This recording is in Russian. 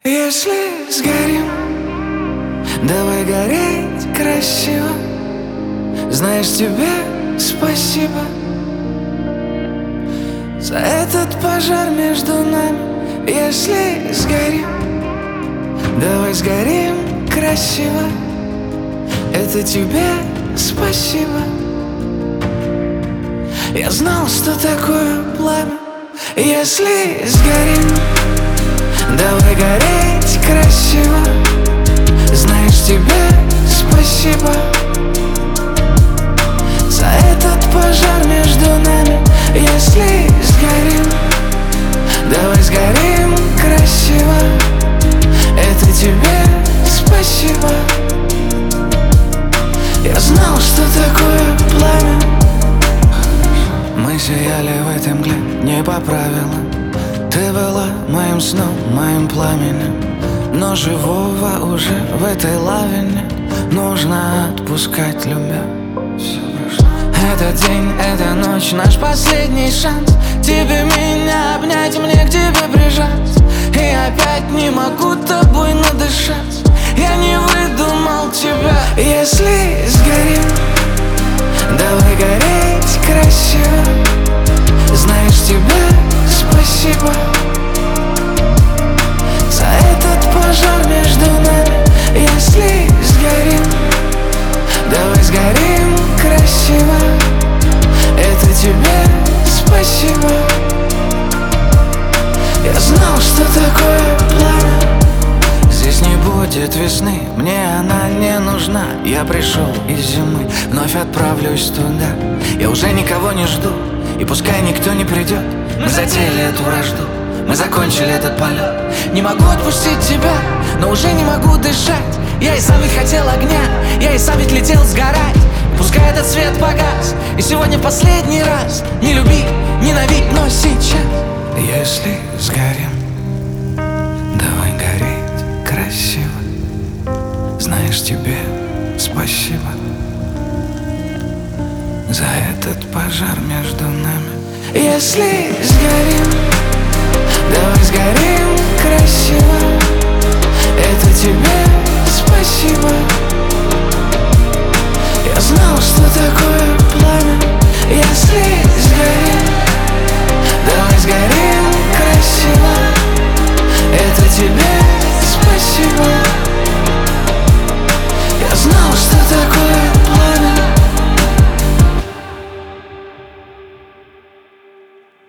Если сгорим, давай гореть красиво. Знаешь, тебе спасибо за этот пожар между нами. Если сгорим, давай сгорим красиво. Это тебе спасибо. Я знал, что такое пламя. Если сгорим, давай гореть красиво. Знаешь, тебе спасибо за этот пожар между нами. Если сгорим, давай сгорим красиво. Это тебе спасибо. Я знал, что такое пламя. Мы сияли в этой мгле не по правилам. Ты была моим сном, моим пламенем. Но живого уже в этой лаве нет. Нужно отпускать, любя. Все прошло. Этот день, эта ночь, наш последний шанс. Тебе меня обнять, мне к тебе прижать. И опять не могу тобой надышать. Я не выдумал тебя. Если сгорим, давай гореть красиво. Знаешь, тебе спасибо за этот пожар между нами. Если сгорим, давай сгорим красиво. Это тебе спасибо. Я знал, что такое пламя. Здесь не будет весны, мне она не нужна. Я пришел из зимы, вновь отправлюсь туда. Я уже никого не жду, и пускай никто не придет. Мы затеяли эту вражду, мы закончили этот полет. Не могу отпустить тебя, но уже не могу дышать. Я и сам ведь хотел огня, я и сам ведь летел сгорать. Пускай этот свет погас, и сегодня последний раз. Не люби, ненавидь, но сейчас. Если сгорим, давай гореть красиво. Знаешь, тебе спасибо за этот пожар между нами. Если сгорим,